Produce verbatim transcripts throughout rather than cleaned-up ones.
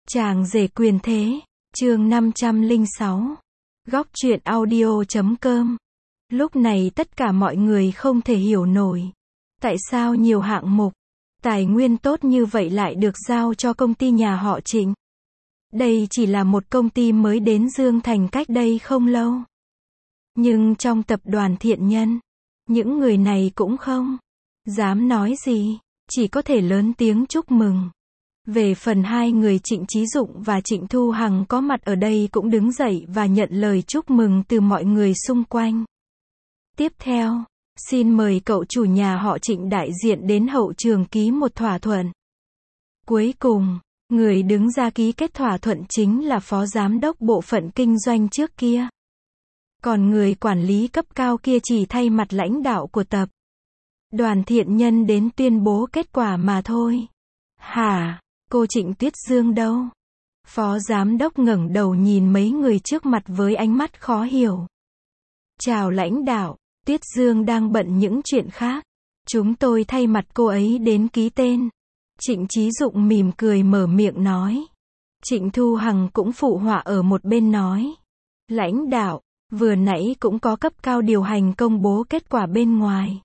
Chàng rể quyền thế, chương năm trăm lẻ sáu. Góc truyện audio chấm com. Lúc này tất cả mọi người không thể hiểu nổi. Tại sao nhiều hạng mục, tài nguyên tốt như vậy lại được giao cho công ty nhà họ Trịnh? Đây chỉ là một công ty mới đến Dương Thành cách đây không lâu. Nhưng trong tập đoàn Thiện Nhân, những người này cũng không dám nói gì, chỉ có thể lớn tiếng chúc mừng. Về phần hai người Trịnh Chí Dụng và Trịnh Thu Hằng có mặt ở đây cũng đứng dậy và nhận lời chúc mừng từ mọi người xung quanh. Tiếp theo, xin mời cậu chủ nhà họ Trịnh đại diện đến hậu trường ký một thỏa thuận. Cuối cùng, người đứng ra ký kết thỏa thuận chính là phó giám đốc bộ phận kinh doanh trước kia. Còn người quản lý cấp cao kia chỉ thay mặt lãnh đạo của tập đoàn Thiện Nhân đến tuyên bố kết quả mà thôi. Hả? Cô Trịnh Tuyết Dương đâu? Phó giám đốc ngẩng đầu nhìn mấy người trước mặt với ánh mắt khó hiểu. Chào lãnh đạo, Tuyết Dương đang bận những chuyện khác. Chúng tôi thay mặt cô ấy đến ký tên. Trịnh Chí Dụng mỉm cười mở miệng nói. Trịnh Thu Hằng cũng phụ họa ở một bên nói. Lãnh đạo, vừa nãy cũng có cấp cao điều hành công bố kết quả bên ngoài.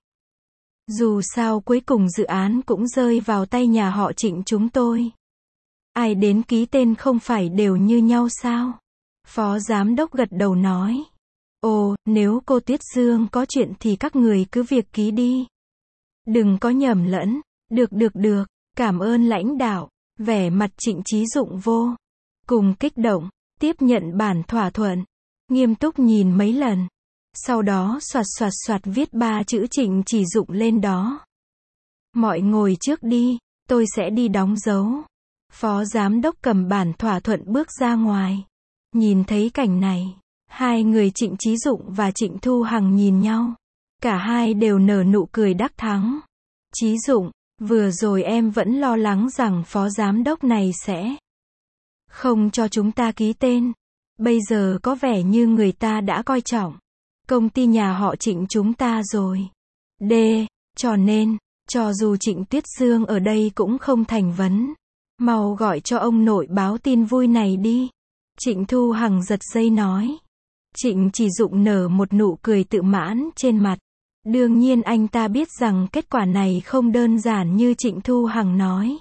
Dù sao cuối cùng dự án cũng rơi vào tay nhà họ Trịnh chúng tôi. Ai đến ký tên không phải đều như nhau sao? Phó giám đốc gật đầu nói. Ồ, nếu cô Tuyết Dương có chuyện thì các người cứ việc ký đi. Đừng có nhầm lẫn. Được được được, cảm ơn lãnh đạo. Vẻ mặt Trịnh Chí Dụng vô cùng kích động, tiếp nhận bản thỏa thuận, nghiêm túc nhìn mấy lần. Sau đó soạt soạt soạt viết ba chữ Trịnh Chí Dụng lên đó. Mọi ngồi trước đi, tôi sẽ đi đóng dấu. Phó giám đốc cầm bản thỏa thuận bước ra ngoài. Nhìn thấy cảnh này, hai người Trịnh Chí Dụng và Trịnh Thu Hằng nhìn nhau. Cả hai đều nở nụ cười đắc thắng. Chí Dụng, vừa rồi em vẫn lo lắng rằng phó giám đốc này sẽ không cho chúng ta ký tên. Bây giờ có vẻ như người ta đã coi trọng công ty nhà họ Trịnh chúng ta rồi. D. Cho nên, cho dù Trịnh Tuyết Dương ở đây cũng không thành vấn. Mau gọi cho ông nội báo tin vui này đi. Trịnh Thu Hằng giật dây nói. Trịnh Chí Dụng nở một nụ cười tự mãn trên mặt. Đương nhiên anh ta biết rằng kết quả này không đơn giản như Trịnh Thu Hằng nói.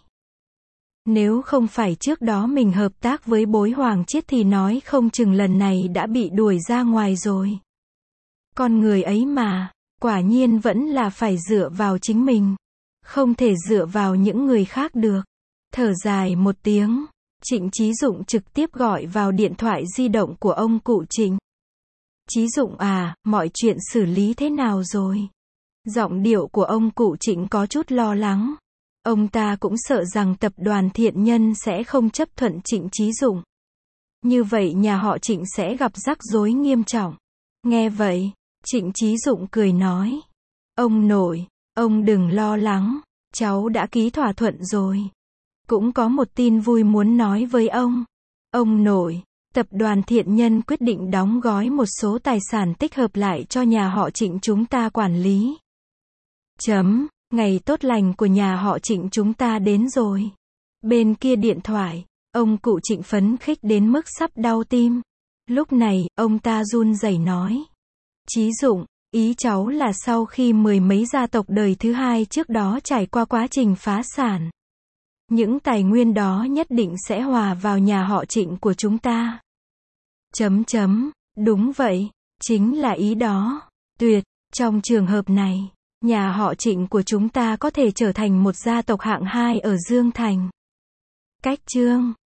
Nếu không phải trước đó mình hợp tác với Bối Hoàng Chiết thì nói không chừng lần này đã bị đuổi ra ngoài rồi. Con người ấy mà, quả nhiên vẫn là phải dựa vào chính mình. Không thể dựa vào những người khác được. Thở dài một tiếng, Trịnh Chí Dụng trực tiếp gọi vào điện thoại di động của ông cụ Trịnh. Chí Dụng à, mọi chuyện xử lý thế nào rồi? Giọng điệu của ông cụ Trịnh có chút lo lắng. Ông ta cũng sợ rằng tập đoàn Thiện Nhân sẽ không chấp thuận Trịnh Chí Dụng. Như vậy nhà họ Trịnh sẽ gặp rắc rối nghiêm trọng. Nghe vậy, Trịnh Chí Dụng cười nói. Ông nội, ông đừng lo lắng, cháu đã ký thỏa thuận rồi. Cũng có một tin vui muốn nói với ông. Ông nội, tập đoàn Thiện Nhân quyết định đóng gói một số tài sản tích hợp lại cho nhà họ Trịnh chúng ta quản lý. Chấm, ngày tốt lành của nhà họ Trịnh chúng ta đến rồi. Bên kia điện thoại, ông cụ Trịnh phấn khích đến mức sắp đau tim. Lúc này, ông ta run rẩy nói. Chí Dụng, ý cháu là sau khi mười mấy gia tộc đời thứ hai trước đó trải qua quá trình phá sản. Những tài nguyên đó nhất định sẽ hòa vào nhà họ Trịnh của chúng ta. Chấm chấm, đúng vậy, chính là ý đó. Tuyệt, trong trường hợp này, nhà họ Trịnh của chúng ta có thể trở thành một gia tộc hạng hai ở Dương Thành. Cách chương